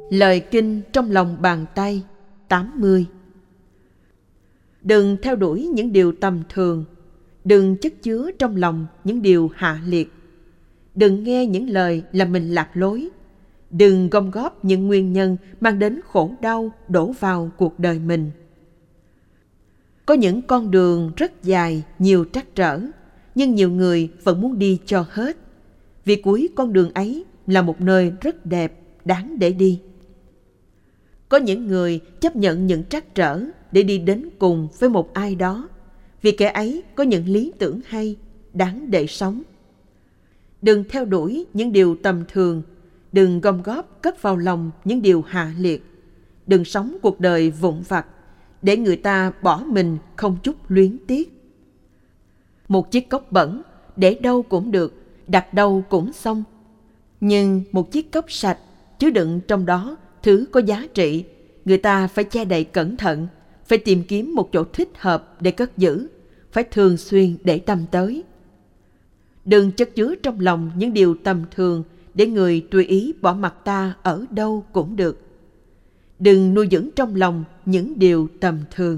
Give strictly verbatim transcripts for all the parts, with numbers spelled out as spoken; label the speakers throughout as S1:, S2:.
S1: Lời kinh trong lòng bàn tay tám mươi. Đừng theo đuổi những điều tầm thường, đừng chất chứa trong lòng những điều hạ liệt, đừng nghe những lời làm mình lạc lối, đừng gom góp những nguyên nhân mang đến khổ đau đổ vào cuộc đời mình. Có những con đường rất dài, nhiều trắc trở, nhưng nhiều người vẫn muốn đi cho hết, vì cuối con đường ấy là một nơi rất đẹp, đáng để đi. Có những người chấp nhận những trắc trở để đi đến cùng với một ai đó, vì kẻ ấy có những lý tưởng hay, đáng để sống. Đừng theo đuổi những điều tầm thường, đừng gom góp cất vào lòng những điều hạ liệt, đừng sống cuộc đời vụn vặt để người ta bỏ mình không chút luyến tiếc. Một chiếc cốc bẩn để đâu cũng được, đặt đâu cũng xong, nhưng một chiếc cốc sạch chứa đựng trong đó thứ có giá trị, người ta phải che đậy cẩn thận, phải tìm kiếm một chỗ thích hợp để cất giữ, phải thường xuyên để tâm tới. Đừng chất chứa trong lòng những điều tầm thường để người tùy ý bỏ mặc ta ở đâu cũng được. Đừng nuôi dưỡng trong lòng những điều tầm thường.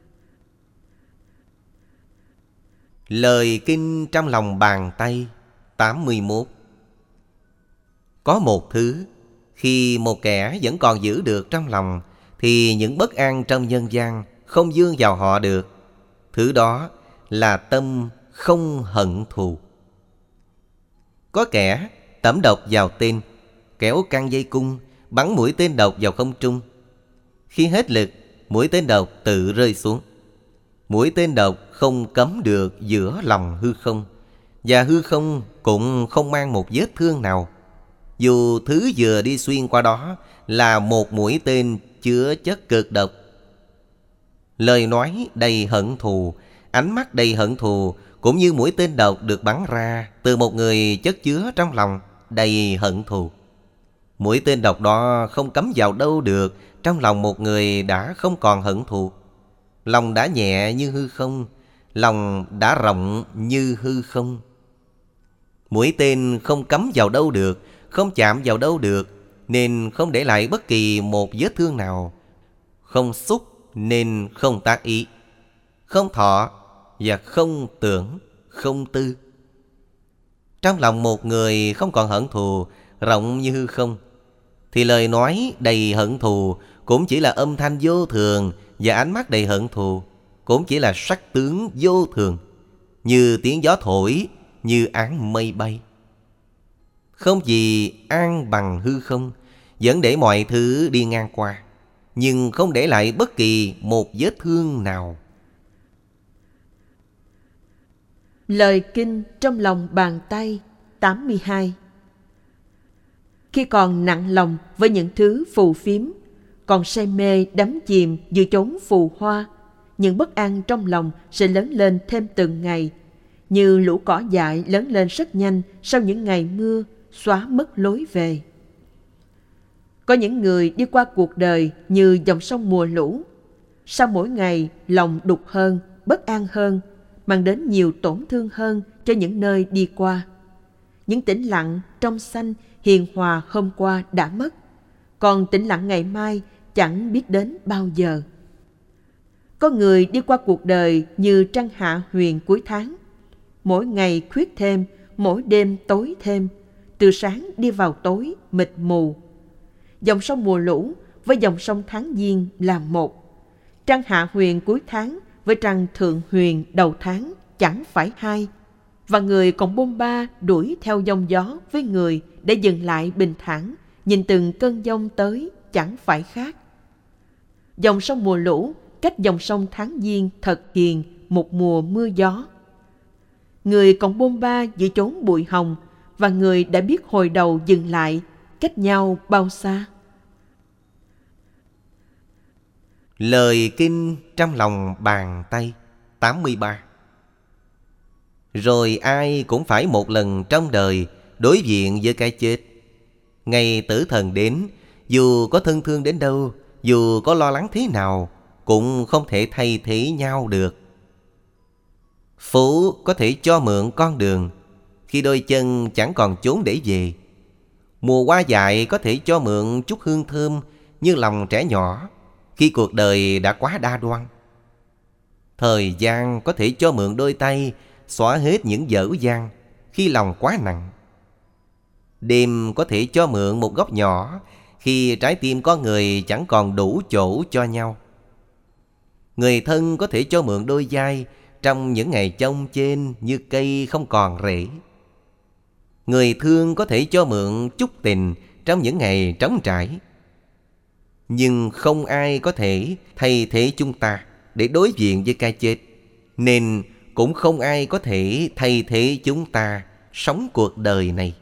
S2: Lời kinh trong lòng bàn tay tám mươi mốt. Có một thứ, khi một kẻ vẫn còn giữ được trong lòng, thì những bất an trong nhân gian không vươn vào họ được. Thứ đó là tâm không hận thù. Có kẻ tẩm độc vào tên, kéo căng dây cung, bắn mũi tên độc vào không trung. Khi hết lực, mũi tên độc tự rơi xuống. Mũi tên độc không cắm được giữa lòng hư không, và hư không cũng không mang một vết thương nào, dù thứ vừa đi xuyên qua đó là một mũi tên chứa chất cực độc. Lời nói đầy hận thù, ánh mắt đầy hận thù, cũng như mũi tên độc được bắn ra từ một người chất chứa trong lòng đầy hận thù. Mũi tên độc đó không cắm vào đâu được trong lòng một người đã không còn hận thù. Lòng đã nhẹ như hư không, lòng đã rộng như hư không. Mũi tên không cắm vào đâu được, không chạm vào đâu được, nên không để lại bất kỳ một vết thương nào. Không xúc nên không tác ý, không thọ và không tưởng, không tư. Trong lòng một người không còn hận thù, rộng như hư không, thì lời nói đầy hận thù cũng chỉ là âm thanh vô thường, và ánh mắt đầy hận thù cũng chỉ là sắc tướng vô thường, như tiếng gió thổi, như áng mây bay. Không gì an bằng hư không, vẫn để mọi thứ đi ngang qua, nhưng không để lại bất kỳ một vết thương nào.
S1: Lời kinh trong lòng bàn tay tám mươi hai. Khi còn nặng lòng với những thứ phù phiếm, còn say mê đắm chìm giữa chốn phù hoa, những bất an trong lòng sẽ lớn lên thêm từng ngày, như lũ cỏ dại lớn lên rất nhanh sau những ngày mưa, xóa mất lối về. Có những người đi qua cuộc đời như dòng sông mùa lũ, sau mỗi ngày lòng đục hơn, bất an hơn, mang đến nhiều tổn thương hơn cho những nơi đi qua. Những tĩnh lặng trong xanh hiền hòa hôm qua đã mất, còn tĩnh lặng ngày mai chẳng biết đến bao giờ. Có người đi qua cuộc đời như trăng hạ huyền cuối tháng, mỗi ngày khuyết thêm, mỗi đêm tối thêm, từ sáng đi vào tối mịt mù. Dòng sông mùa lũ với dòng sông tháng giêng là một, trăng hạ huyền cuối tháng với trăng thượng huyền đầu tháng chẳng phải hai, và người còn bôn ba đuổi theo giông gió với người để dừng lại bình thản, nhìn từng cơn giông tới chẳng phải khác. Dòng sông mùa lũ cách dòng sông tháng giêng thật hiền một mùa mưa gió. Người còn bôn ba giữa chốn bụi hồng, và người đã biết hồi đầu dừng lại, cách nhau bao xa.
S2: Lời kinh trong lòng bàn tay tám mươi ba. Rồi ai cũng phải một lần trong đời đối diện với cái chết. Ngày tử thần đến, dù có thân thương đến đâu, dù có lo lắng thế nào, cũng không thể thay thế nhau được. Phú có thể cho mượn con đường khi đôi chân chẳng còn chốn để về. Mùa hoa dại có thể cho mượn chút hương thơm như lòng trẻ nhỏ khi cuộc đời đã quá đa đoan. Thời gian có thể cho mượn đôi tay xóa hết những dở dang khi lòng quá nặng. Đêm có thể cho mượn một góc nhỏ khi trái tim con người chẳng còn đủ chỗ cho nhau. Người thân có thể cho mượn đôi vai trong những ngày chông chênh như cây không còn rễ. Người thương có thể cho mượn chút tình trong những ngày trống trải. Nhưng không ai có thể thay thế chúng ta để đối diện với cái chết, nên cũng không ai có thể thay thế chúng ta sống cuộc đời này.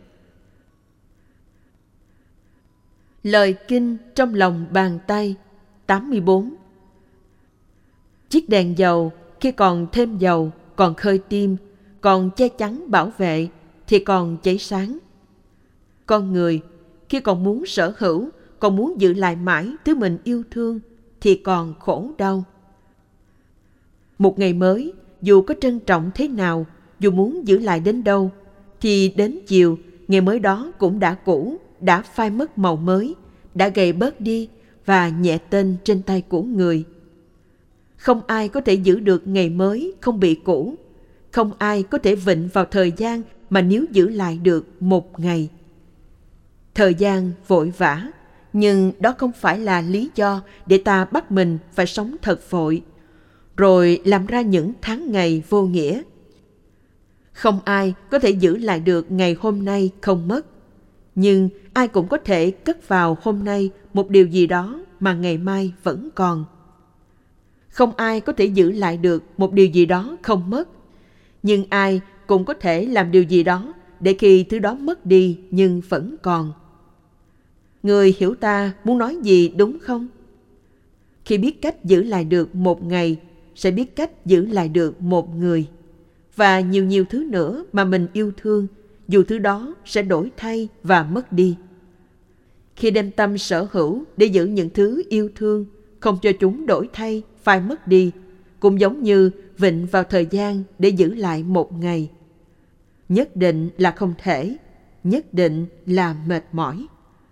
S1: Lời kinh trong lòng bàn tay tám mươi bốn. Chiếc đèn dầu khi còn thêm dầu, còn khơi tim, còn che chắn bảo vệ thì còn cháy sáng. Con người khi còn muốn sở hữu, còn muốn giữ lại mãi thứ mình yêu thương thì còn khổ đau. Một ngày mới, dù có trân trọng thế nào, dù muốn giữ lại đến đâu, thì đến chiều, ngày mới đó cũng đã cũ, đã phai mất màu mới, đã gầy bớt đi và nhẹ tên trên tay của người. Không ai có thể giữ được ngày mới không bị cũ. Không ai có thể vịnh vào thời gian mà nếu giữ lại được một ngày. Thời gian vội vã, nhưng đó không phải là lý do để ta bắt mình phải sống thật vội, rồi làm ra những tháng ngày vô nghĩa. Không ai có thể giữ lại được ngày hôm nay không mất, nhưng ai cũng có thể cất vào hôm nay một điều gì đó mà ngày mai vẫn còn. Không ai có thể giữ lại được một điều gì đó không mất, nhưng ai cũng có thể làm điều gì đó để khi thứ đó mất đi nhưng vẫn còn. Người hiểu ta muốn nói gì đúng không? Khi biết cách giữ lại được một ngày, sẽ biết cách giữ lại được một người. Và nhiều nhiều thứ nữa mà mình yêu thương, dù thứ đó sẽ đổi thay và mất đi. Khi đem tâm sở hữu để giữ những thứ yêu thương, không cho chúng đổi thay, phai mất đi, cũng giống như vịnh vào thời gian để giữ lại một ngày. Nhất định là không thể, nhất định là mệt mỏi.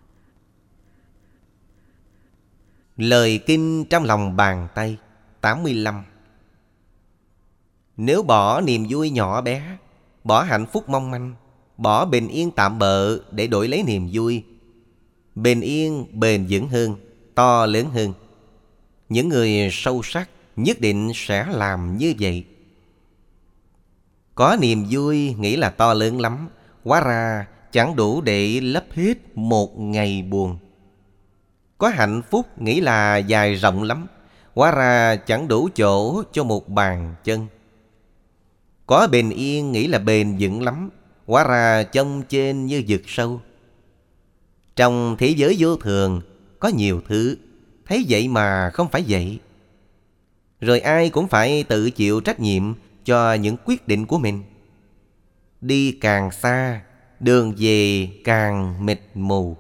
S2: Lời kinh trong lòng bàn tay tám mươi lăm. Nếu bỏ niềm vui nhỏ bé, bỏ hạnh phúc mong manh, bỏ bình yên tạm bợ để đổi lấy niềm vui, bình yên bền vững hơn, to lớn hơn, những người sâu sắc nhất định sẽ làm như vậy. Có niềm vui nghĩ là to lớn lắm, hóa ra chẳng đủ để lấp hết một ngày buồn. Có hạnh phúc nghĩ là dài rộng lắm, hóa ra chẳng đủ chỗ cho một bàn chân. Có bình yên nghĩ là bền vững lắm, hóa ra chông chênh như vực sâu. Trong thế giới vô thường có nhiều thứ, thấy vậy mà không phải vậy. Rồi ai cũng phải tự chịu trách nhiệm cho những quyết định của mình. Đi càng xa, đường về càng mịt mù.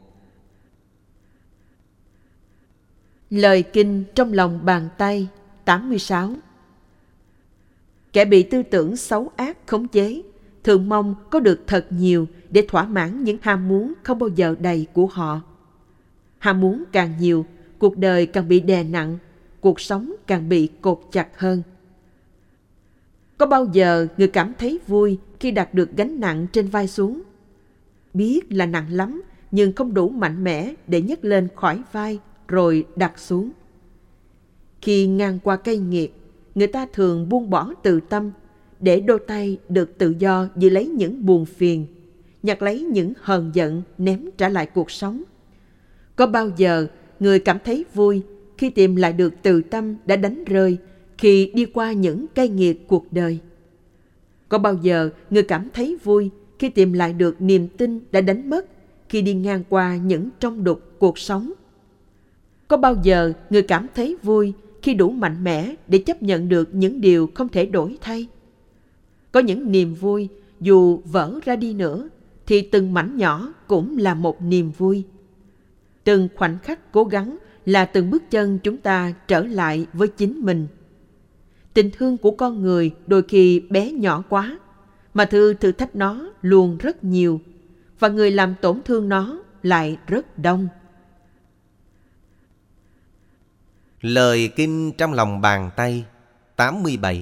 S1: Lời kinh trong lòng bàn tay tám mươi sáu. Kẻ bị tư tưởng xấu ác khống chế, thường mong có được thật nhiều để thỏa mãn những ham muốn không bao giờ đầy của họ. Ham muốn càng nhiều, cuộc đời càng bị đè nặng, cuộc sống càng bị cột chặt hơn. Có bao giờ người cảm thấy vui khi đặt được gánh nặng trên vai xuống? Biết là nặng lắm, nhưng không đủ mạnh mẽ để nhấc lên khỏi vai rồi đặt xuống. Khi ngang qua cây nghiệt, người ta thường buông bỏ từ tâm để đôi tay được tự do giữ lấy những buồn phiền, nhặt lấy những hờn giận ném trả lại cuộc sống. Có bao giờ người cảm thấy vui khi tìm lại được từ tâm đã đánh rơi khi đi qua những cây nghiệt cuộc đời? Có bao giờ người cảm thấy vui khi tìm lại được niềm tin đã đánh mất khi đi ngang qua những trong đục cuộc sống? Có bao giờ người cảm thấy vui khi đủ mạnh mẽ để chấp nhận được những điều không thể đổi thay? Có những niềm vui dù vỡ ra đi nữa thì từng mảnh nhỏ cũng là một niềm vui. Từng khoảnh khắc cố gắng là từng bước chân chúng ta trở lại với chính mình. Tình thương của con người đôi khi bé nhỏ quá, mà thứ thử thách nó luôn rất nhiều, và người làm tổn thương nó lại rất đông.
S2: Lời kinh trong lòng bàn tay tám mươi bảy.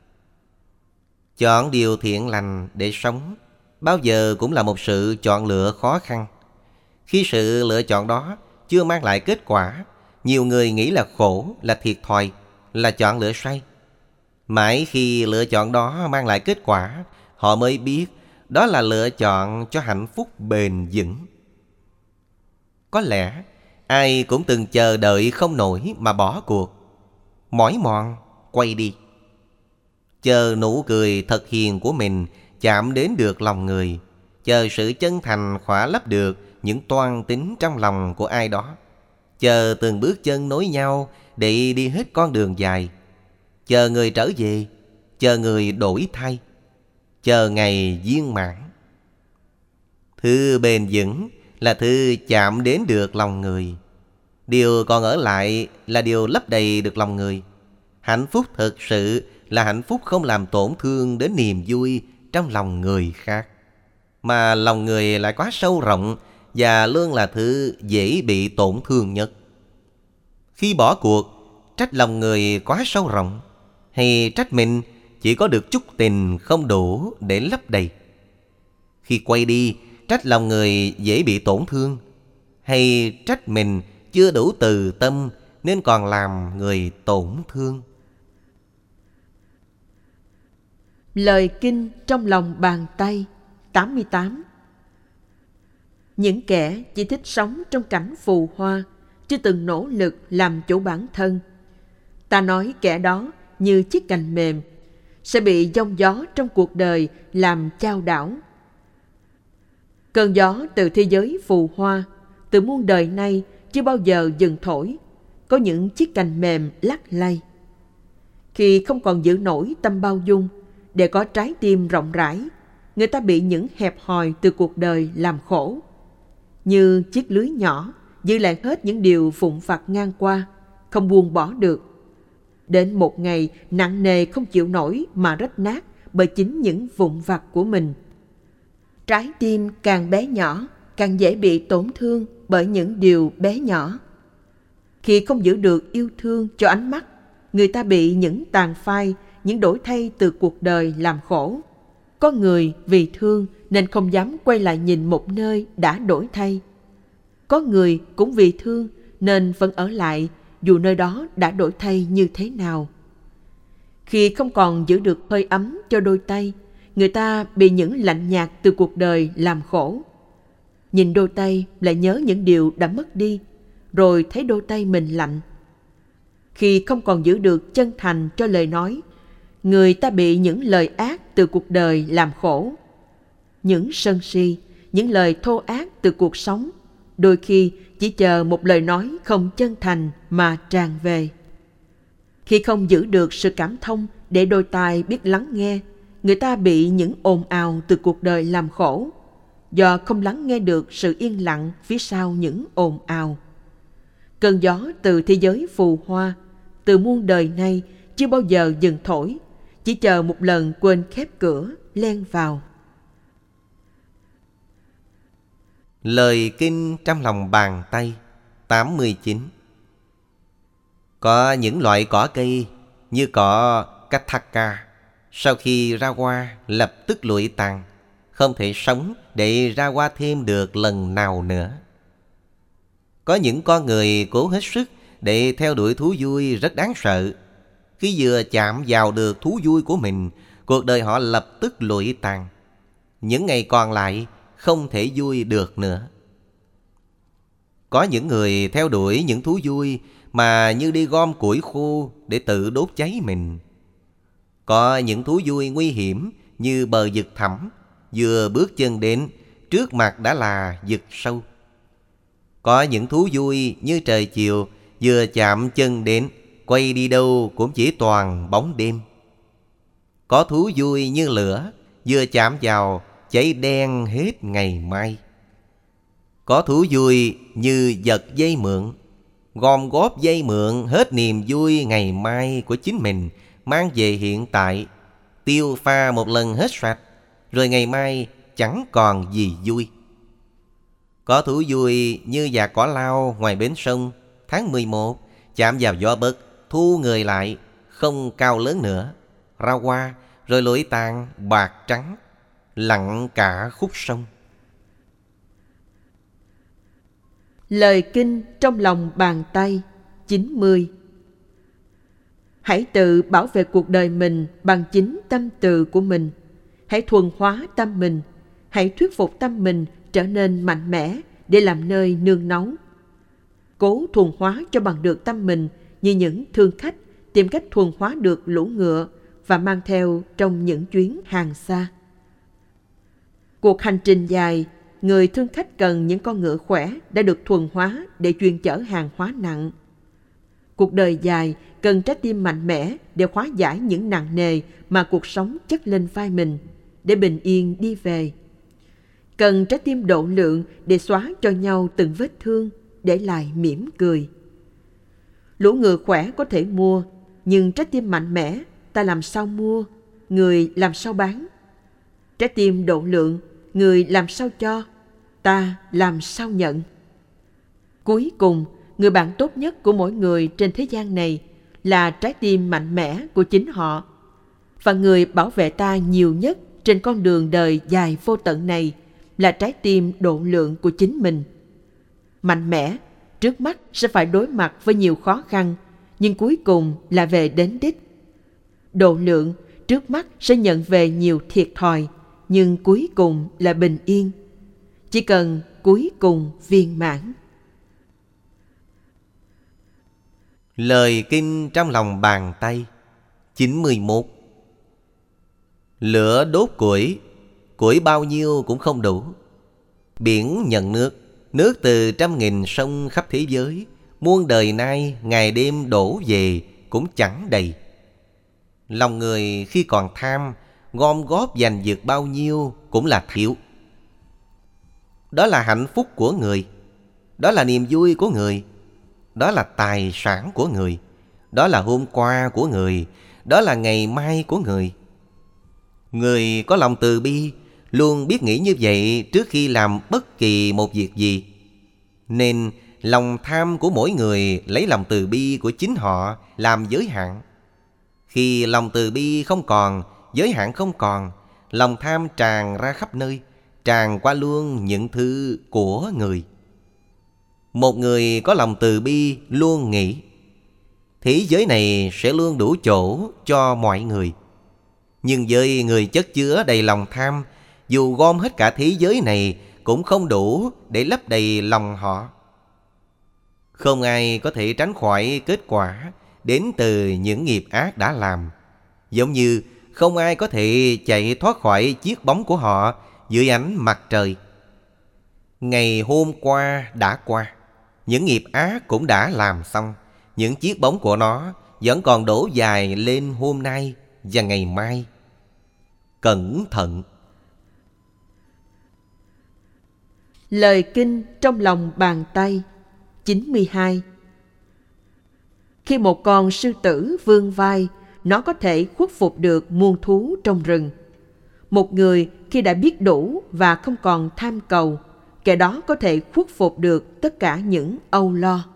S2: Chọn điều thiện lành để sống bao giờ cũng là một sự chọn lựa khó khăn. Khi sự lựa chọn đó chưa mang lại kết quả, nhiều người nghĩ là khổ, là thiệt thòi, là chọn lựa sai. Mãi khi lựa chọn đó mang lại kết quả, họ mới biết đó là lựa chọn cho hạnh phúc bền vững. Có lẽ ai cũng từng chờ đợi không nổi mà bỏ cuộc, mỏi mòn quay đi. Chờ nụ cười thật hiền của mình chạm đến được lòng người, chờ sự chân thành khỏa lấp được những toan tính trong lòng của ai đó, chờ từng bước chân nối nhau để đi hết con đường dài, chờ người trở về, chờ người đổi thay, chờ ngày viên mãn. Thứ bền vững là thứ chạm đến được lòng người. Điều còn ở lại là điều lấp đầy được lòng người. Hạnh phúc thực sự là hạnh phúc không làm tổn thương đến niềm vui trong lòng người khác. Mà lòng người lại quá sâu rộng và luôn là thứ dễ bị tổn thương nhất. Khi bỏ cuộc, trách lòng người quá sâu rộng, hay trách mình chỉ có được chút tình không đủ để lấp đầy? Khi quay đi, trách lòng người dễ bị tổn thương, hay trách mình chưa đủ từ tâm nên còn làm người tổn thương?
S1: Lời kinh trong lòng bàn tay tám mươi tám. Những kẻ chỉ thích sống trong cảnh phù hoa, chưa từng nỗ lực làm chủ bản thân, ta nói kẻ đó như chiếc cành mềm, sẽ bị giông gió trong cuộc đời làm chao đảo. Cơn gió từ thế giới phù hoa, từ muôn đời nay chưa bao giờ dừng thổi, có những chiếc cành mềm lắc lay. Khi không còn giữ nổi tâm bao dung để có trái tim rộng rãi, người ta bị những hẹp hòi từ cuộc đời làm khổ. Như chiếc lưới nhỏ giữ lại hết những điều phụng phặt ngang qua, không buông bỏ được. Đến một ngày nặng nề không chịu nổi mà rách nát bởi chính những vụn vặt của mình. Trái tim càng bé nhỏ, càng dễ bị tổn thương bởi những điều bé nhỏ. Khi không giữ được yêu thương cho ánh mắt, người ta bị những tàn phai, những đổi thay từ cuộc đời làm khổ. Có người vì thương nên không dám quay lại nhìn một nơi đã đổi thay. Có người cũng vì thương nên vẫn ở lại dù nơi đó đã đổi thay như thế nào. Khi không còn giữ được hơi ấm cho đôi tay, người ta bị những lạnh nhạt từ cuộc đời làm khổ. Nhìn đôi tay lại nhớ những điều đã mất đi, rồi thấy đôi tay mình lạnh. Khi không còn giữ được chân thành cho lời nói, người ta bị những lời ác từ cuộc đời làm khổ. Những sân si, những lời thô ác từ cuộc sống, đôi khi chỉ chờ một lời nói không chân thành mà tràn về. Khi không giữ được sự cảm thông để đôi tai biết lắng nghe, người ta bị những ồn ào từ cuộc đời làm khổ, do không lắng nghe được sự yên lặng phía sau những ồn ào. Cơn gió từ thế giới phù hoa, từ muôn đời nay chưa bao giờ dừng thổi, chỉ chờ một lần quên khép cửa len vào.
S2: Lời kinh trong lòng bàn tay tám mươi chín. Có những loại cỏ cây như cỏ Kathaka, sau khi ra hoa lập tức lụi tàn, không thể sống để ra hoa thêm được lần nào nữa. Có những con người cố hết sức để theo đuổi thú vui rất đáng sợ. Khi vừa chạm vào được thú vui của mình, cuộc đời họ lập tức lụi tàn. Những ngày còn lại không thể vui được nữa. Có những người theo đuổi những thú vui mà như đi gom củi khô để tự đốt cháy mình. Có những thú vui nguy hiểm như bờ vực thẳm, vừa bước chân đến, trước mặt đã là vực sâu. Có những thú vui như trời chiều, vừa chạm chân đến, quay đi đâu cũng chỉ toàn bóng đêm. Có thú vui như lửa, vừa chạm vào, cháy đen hết ngày mai. Có thú vui như giật dây mượn, gom góp dây mượn hết niềm vui ngày mai của chính mình, mang về hiện tại, tiêu pha một lần hết sạch, rồi ngày mai chẳng còn gì vui. Có thú vui như dạt cỏ lau ngoài bến sông. Tháng mười một, chạm vào gió bấc, thu người lại, không cao lớn nữa. Ra hoa, rồi lụi tàn bạc trắng, lặng cả khúc sông.
S1: Lời kinh trong lòng bàn tay. chín mươi. Hãy tự bảo vệ cuộc đời mình bằng chính tâm từ của mình. Hãy thuần hóa tâm mình. Hãy thuyết phục tâm mình trở nên mạnh mẽ để làm nơi nương náu. Cố thuần hóa cho bằng được tâm mình như những thương khách tìm cách thuần hóa được lũ ngựa và mang theo trong những chuyến hàng xa. Cuộc hành trình dài, người thương khách cần những con ngựa khỏe đã được thuần hóa để chuyên chở hàng hóa nặng. Cuộc đời dài cần trái tim mạnh mẽ để hóa giải những nặng nề mà cuộc sống chất lên vai mình, để bình yên đi về. Cần trái tim độ lượng để xóa cho nhau từng vết thương, để lại mỉm cười. Lũ ngựa khỏe có thể mua, nhưng trái tim mạnh mẽ ta làm sao mua, người làm sao bán. Trái tim độ lượng, người làm sao cho, ta làm sao nhận. Cuối cùng, người bạn tốt nhất của mỗi người trên thế gian này là trái tim mạnh mẽ của chính họ. Và người bảo vệ ta nhiều nhất trên con đường đời dài vô tận này là trái tim độ lượng của chính mình. Mạnh mẽ, trước mắt sẽ phải đối mặt với nhiều khó khăn, nhưng cuối cùng là về đến đích. Độ lượng, trước mắt sẽ nhận về nhiều thiệt thòi, nhưng cuối cùng là bình yên. Chỉ cần cuối cùng viên mãn.
S2: Lời kinh trong lòng bàn tay. chín mươi mốt. Lửa đốt củi, củi bao nhiêu cũng không đủ. Biển nhận nước, nước từ trăm nghìn sông khắp thế giới, muôn đời nay ngày đêm đổ về cũng chẳng đầy. Lòng người khi còn tham, gom góp giành giật bao nhiêu cũng là thiếu. Đó là hạnh phúc của người, đó là niềm vui của người, đó là tài sản của người, đó là hôm qua của người, đó là ngày mai của người. Người có lòng từ bi luôn biết nghĩ như vậy trước khi làm bất kỳ một việc gì. Nên lòng tham của mỗi người lấy lòng từ bi của chính họ làm giới hạn. Khi lòng từ bi không còn, giới hạn không còn, lòng tham tràn ra khắp nơi, tràn qua luôn những thứ của người. Một người có lòng từ bi luôn nghĩ thế giới này sẽ luôn đủ chỗ cho mọi người. Nhưng với người chất chứa đầy lòng tham, dù gom hết cả thế giới này cũng không đủ để lấp đầy lòng họ. Không ai có thể tránh khỏi kết quả đến từ những nghiệp ác đã làm. Giống như không ai có thể chạy thoát khỏi chiếc bóng của họ dưới ánh mặt trời. Ngày hôm qua đã qua, những nghiệp ác cũng đã làm xong. Những chiếc bóng của nó vẫn còn đổ dài lên hôm nay và ngày mai. Cẩn thận.
S1: Lời kinh trong lòng bàn tay. chín mươi hai. Khi một con sư tử vươn vai, nó có thể khuất phục được muôn thú trong rừng. Một người khi đã biết đủ và không còn tham cầu, kẻ đó có thể khuất phục được tất cả những âu lo.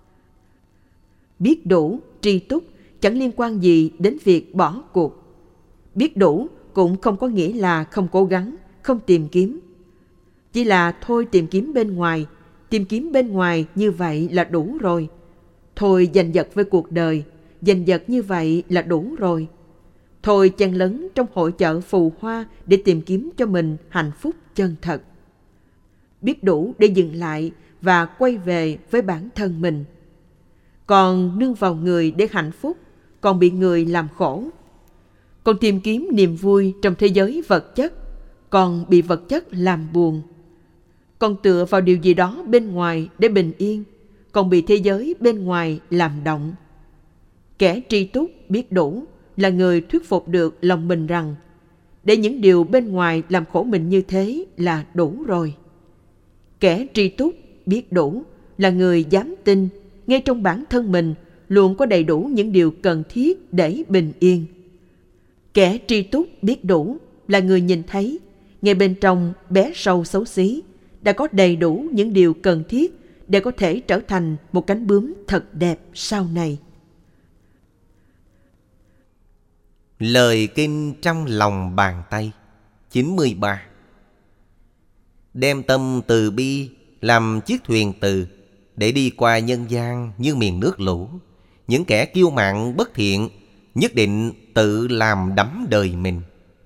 S1: Biết đủ, tri túc chẳng liên quan gì đến việc bỏ cuộc. Biết đủ cũng không có nghĩa là không cố gắng, không tìm kiếm. Chỉ là thôi tìm kiếm bên ngoài, tìm kiếm bên ngoài như vậy là đủ rồi. Thôi giành giật với cuộc đời, giành giật như vậy là đủ rồi. Thôi chen lấn trong hội chợ phù hoa để tìm kiếm cho mình hạnh phúc chân thật. Biết đủ để dừng lại và quay về với bản thân mình. Còn nương vào người để hạnh phúc, còn bị người làm khổ. Còn tìm kiếm niềm vui trong thế giới vật chất, còn bị vật chất làm buồn. Còn tựa vào điều gì đó bên ngoài để bình yên, còn bị thế giới bên ngoài làm động. Kẻ tri túc biết đủ là người thuyết phục được lòng mình rằng để những điều bên ngoài làm khổ mình như thế là đủ rồi. Kẻ tri túc biết đủ là người dám tin ngay trong bản thân mình luôn có đầy đủ những điều cần thiết để bình yên. Kẻ tri túc biết đủ là người nhìn thấy ngay bên trong bé sâu xấu xí đã có đầy đủ những điều cần thiết để có thể trở thành một cánh bướm thật đẹp sau này.
S2: Lời kinh trong lòng bàn tay chín mươi ba. Đem tâm từ bi làm chiếc thuyền từ, để đi qua nhân gian như miền nước lũ. Những kẻ kiêu mạn bất thiện nhất định tự làm đắm đời mình.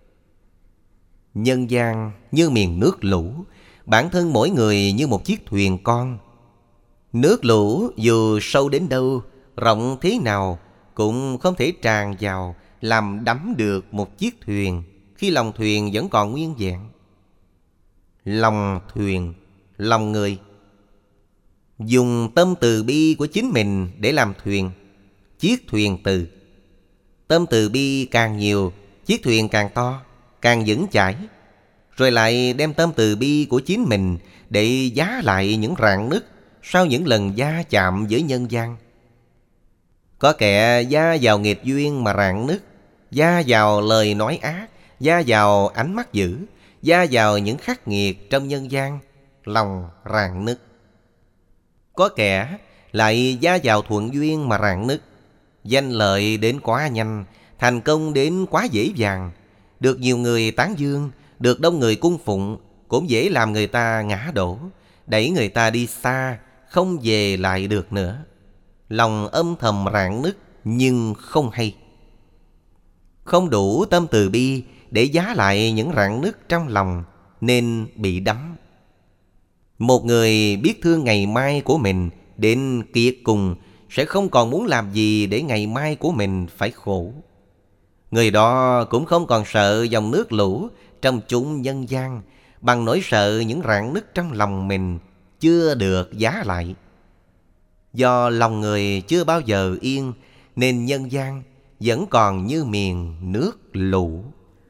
S2: Nhân gian như miền nước lũ, bản thân mỗi người như một chiếc thuyền con. Nước lũ dù sâu đến đâu, rộng thế nào, cũng không thể tràn vào làm đắm được một chiếc thuyền khi lòng thuyền vẫn còn nguyên vẹn. Lòng thuyền, lòng người. Dùng tâm từ bi của chính mình để làm thuyền, chiếc thuyền từ. Tâm từ bi càng nhiều, chiếc thuyền càng to, càng vững chãi. Rồi lại đem tâm từ bi của chính mình để giá lại những rạn nứt sau những lần va chạm với nhân gian. Có kẻ va vào nghiệp duyên mà rạn nứt, va vào lời nói ác, va vào ánh mắt dữ, va vào những khắc nghiệt trong nhân gian, lòng rạn nứt. Có kẻ lại va vào thuận duyên mà rạn nứt, danh lợi đến quá nhanh, thành công đến quá dễ dàng, được nhiều người tán dương, được đông người cung phụng, cũng dễ làm người ta ngã đổ, đẩy người ta đi xa, không về lại được nữa. Lòng âm thầm rạn nứt nhưng không hay. Không đủ tâm từ bi để giá lại những rạn nứt trong lòng, nên bị đắm. Một người biết thương ngày mai của mình đến kiệt cùng sẽ không còn muốn làm gì để ngày mai của mình phải khổ. Người đó cũng không còn sợ dòng nước lũ trong chúng nhân gian, bằng nỗi sợ những rạn nứt trong lòng mình chưa được giá lại. Do lòng người chưa bao giờ yên, nên nhân gian vẫn còn như miền nước lũ.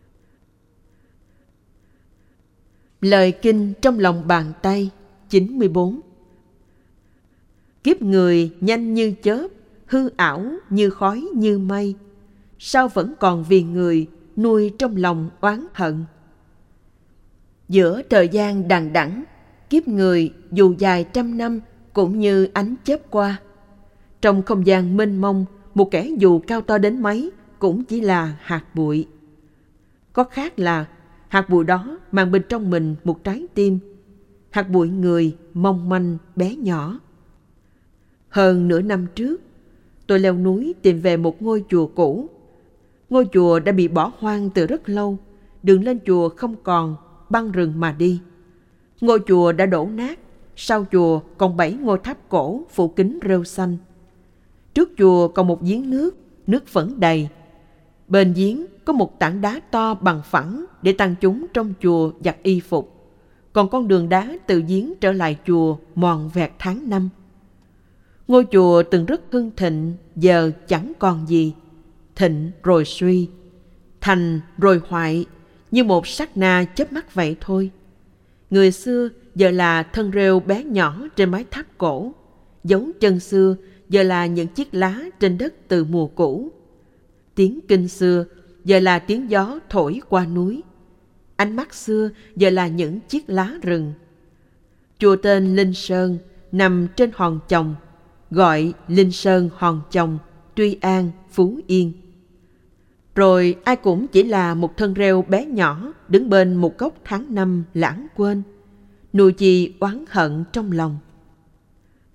S1: Lời kinh trong lòng bàn tay chín mươi bốn. Kiếp người nhanh như chớp, hư ảo như khói như mây, sao vẫn còn vì người nuôi trong lòng oán hận. Giữa thời gian đằng đẵng, kiếp người dù dài trăm năm cũng như ánh chớp qua. Trong không gian mênh mông, một kẻ dù cao to đến mấy cũng chỉ là hạt bụi. Có khác là hạt bụi đó mang bên trong mình một trái tim. Hạt bụi người mong manh bé nhỏ. Hơn nửa năm trước, tôi leo núi tìm về một ngôi chùa cũ. Ngôi chùa đã bị bỏ hoang từ rất lâu, đường lên chùa không còn, băng rừng mà đi. Ngôi chùa đã đổ nát, sau chùa còn bảy ngôi tháp cổ phủ kính rêu xanh. Trước chùa còn một giếng nước, nước vẫn đầy. Bên giếng có một tảng đá to bằng phẳng để tăng chúng trong chùa giặt y phục. Còn con đường đá từ giếng trở lại chùa mòn vẹt tháng năm. Ngôi chùa từng rất hưng thịnh, giờ chẳng còn gì. Thịnh rồi suy, thành rồi hoại, như một sát na chớp mắt vậy thôi. Người xưa giờ là thân rêu bé nhỏ trên mái tháp cổ, dấu chân xưa giờ là những chiếc lá trên đất từ mùa cũ. Tiếng kinh xưa giờ là tiếng gió thổi qua núi. Ánh mắt xưa giờ là những chiếc lá rừng. Chùa tên Linh Sơn nằm trên hòn chồng, gọi Linh Sơn Hòn Chồng, Tuy An, Phú Yên. Rồi ai cũng chỉ là một thân rêu bé nhỏ đứng bên một góc tháng năm lãng quên, nuôi chi oán hận trong lòng.